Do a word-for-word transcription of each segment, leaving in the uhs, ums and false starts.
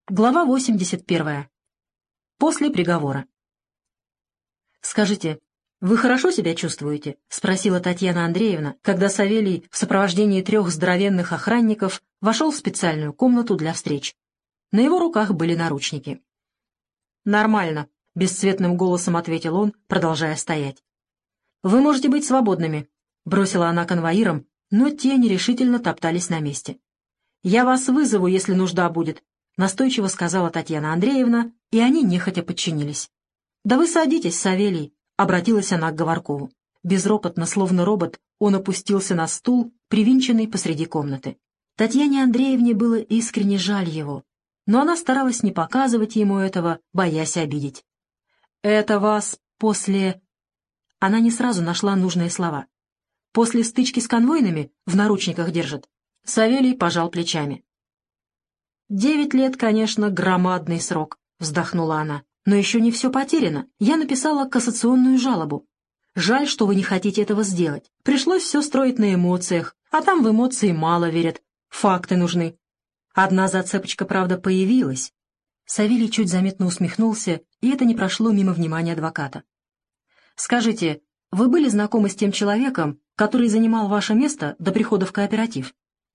Глава восемьдесят первая. После приговора. «Скажите, вы хорошо себя чувствуете?» — спросила Татьяна Андреевна, когда Савелий в сопровождении трех здоровенных охранников вошел в специальную комнату для встреч. На его руках были наручники. «Нормально», — бесцветным голосом ответил он, продолжая стоять. «Вы можете быть свободными», — бросила она конвоирам, но те нерешительно топтались на месте. «Я вас вызову, если нужда будет», — настойчиво сказала Татьяна Андреевна, и они нехотя подчинились. «Да вы садитесь, Савелий», — обратилась она к Говоркову. Безропотно, словно робот, он опустился на стул, привинченный посреди комнаты. Татьяне Андреевне было искренне жаль его, но она старалась не показывать ему этого, боясь обидеть. «Это вас после...» Она не сразу нашла нужные слова. «После стычки с конвойными в наручниках держат?» Савелий пожал плечами. «Девять лет, конечно, громадный срок», — вздохнула она. «Но еще не все потеряно. Я написала кассационную жалобу. Жаль, что вы не хотите этого сделать. Пришлось все строить на эмоциях, а там в эмоции мало верят. Факты нужны. Одна зацепочка, правда, появилась». Савелий чуть заметно усмехнулся, и это не прошло мимо внимания адвоката. «Скажите, вы были знакомы с тем человеком, который занимал ваше место до прихода в кооператив?»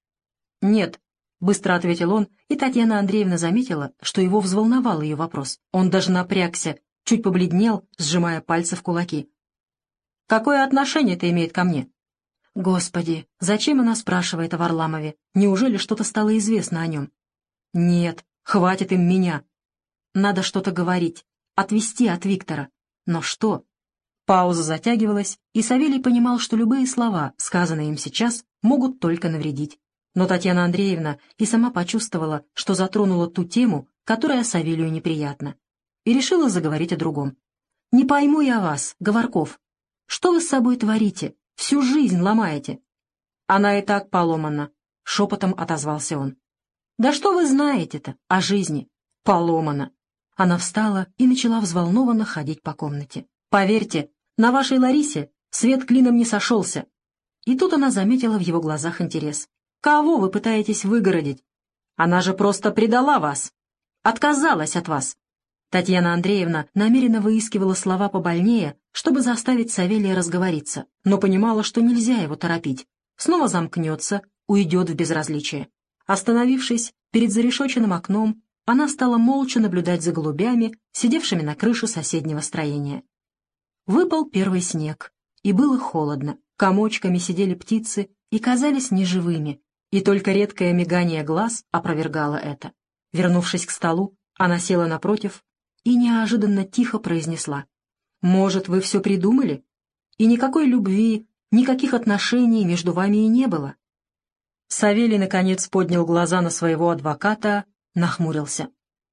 «Нет», — быстро ответил он, и Татьяна Андреевна заметила, что его взволновал ее вопрос. Он даже напрягся, чуть побледнел, сжимая пальцы в кулаки. «Какое отношение это имеет ко мне?» «Господи, зачем она спрашивает о Варламове? Неужели что-то стало известно о нем?» «Нет, хватит им меня. Надо что-то говорить, отвести от Виктора. Но что?» Пауза затягивалась, и Савелий понимал, что любые слова, сказанные им сейчас, могут только навредить. Но Татьяна Андреевна и сама почувствовала, что затронула ту тему, которая Савелию неприятна, и решила заговорить о другом. «Не пойму я вас, Говорков. Что вы с собой творите? Всю жизнь ломаете». «Она и так поломана», — шепотом отозвался он. «Да что вы знаете-то о жизни? Поломана». Она встала и начала взволнованно ходить по комнате. «Поверьте, на вашей Ларисе свет клином не сошелся». И тут она заметила в его глазах интерес. «Кого вы пытаетесь выгородить? Она же просто предала вас, отказалась от вас». Татьяна Андреевна намеренно выискивала слова побольнее, чтобы заставить Савелия разговориться, но понимала, что нельзя его торопить. Снова замкнется, уйдет в безразличие. Остановившись перед зарешоченным окном, она стала молча наблюдать за голубями, сидевшими на крыше соседнего строения. Выпал первый снег, и было холодно. Комочками сидели птицы и казались неживыми, и только редкое мигание глаз опровергало это. Вернувшись к столу, она села напротив и неожиданно тихо произнесла: «Может, вы все придумали? И никакой любви, никаких отношений между вами и не было?» Савелий, наконец, поднял глаза на своего адвоката, нахмурился.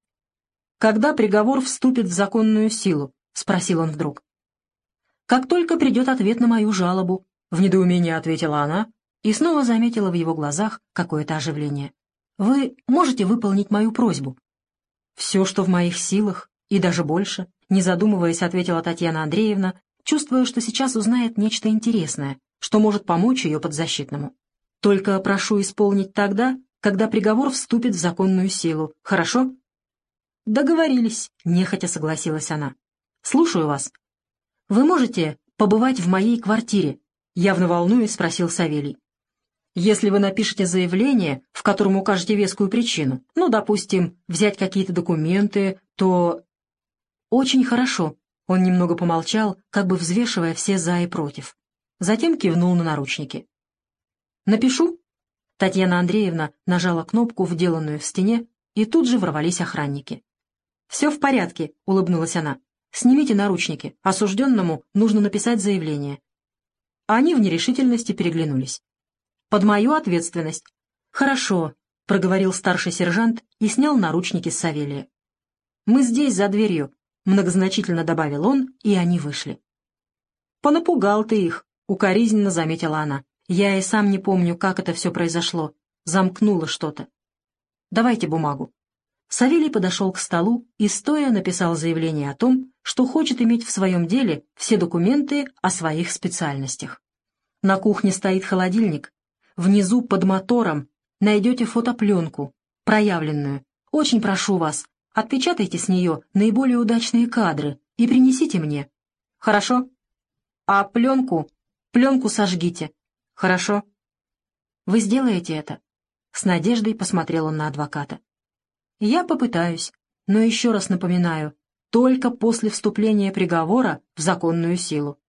«Когда приговор вступит в законную силу?» — спросил он вдруг. «Как только придет ответ на мою жалобу», — в недоумении ответила она и снова заметила в его глазах какое-то оживление. «Вы можете выполнить мою просьбу?» «Все, что в моих силах, и даже больше», — не задумываясь, ответила Татьяна Андреевна, чувствуя, что сейчас узнает нечто интересное, что может помочь ее подзащитному. «Только прошу исполнить тогда, когда приговор вступит в законную силу, хорошо?» «Договорились», — нехотя согласилась она. «Слушаю вас». «Вы можете побывать в моей квартире?» — явно волнуясь, спросил Савелий. «Если вы напишете заявление, в котором укажете вескую причину, ну, допустим, взять какие-то документы, то...» «Очень хорошо», — он немного помолчал, как бы взвешивая все «за» и «против». Затем кивнул на наручники. «Напишу?» Татьяна Андреевна нажала кнопку, вделанную в стене, и тут же ворвались охранники. «Все в порядке», — улыбнулась она. «Снимите наручники. Осужденному нужно написать заявление». Они в нерешительности переглянулись. «Под мою ответственность». «Хорошо», — проговорил старший сержант и снял наручники с Савелия. «Мы здесь, за дверью», — многозначительно добавил он, и они вышли. «Понапугал ты их», — укоризненно заметила она. «Я и сам не помню, как это все произошло. Замкнуло что-то. Давайте бумагу». Савелий подошел к столу и стоя написал заявление о том, что хочет иметь в своем деле все документы о своих специальностях. На кухне стоит холодильник. Внизу под мотором найдете фотопленку, проявленную. Очень прошу вас, отпечатайте с нее наиболее удачные кадры и принесите мне. Хорошо? А пленку? Пленку сожгите. Хорошо? Вы сделаете это?» С надеждой посмотрел он на адвоката. «Я попытаюсь, но еще раз напоминаю, только после вступления приговора в законную силу.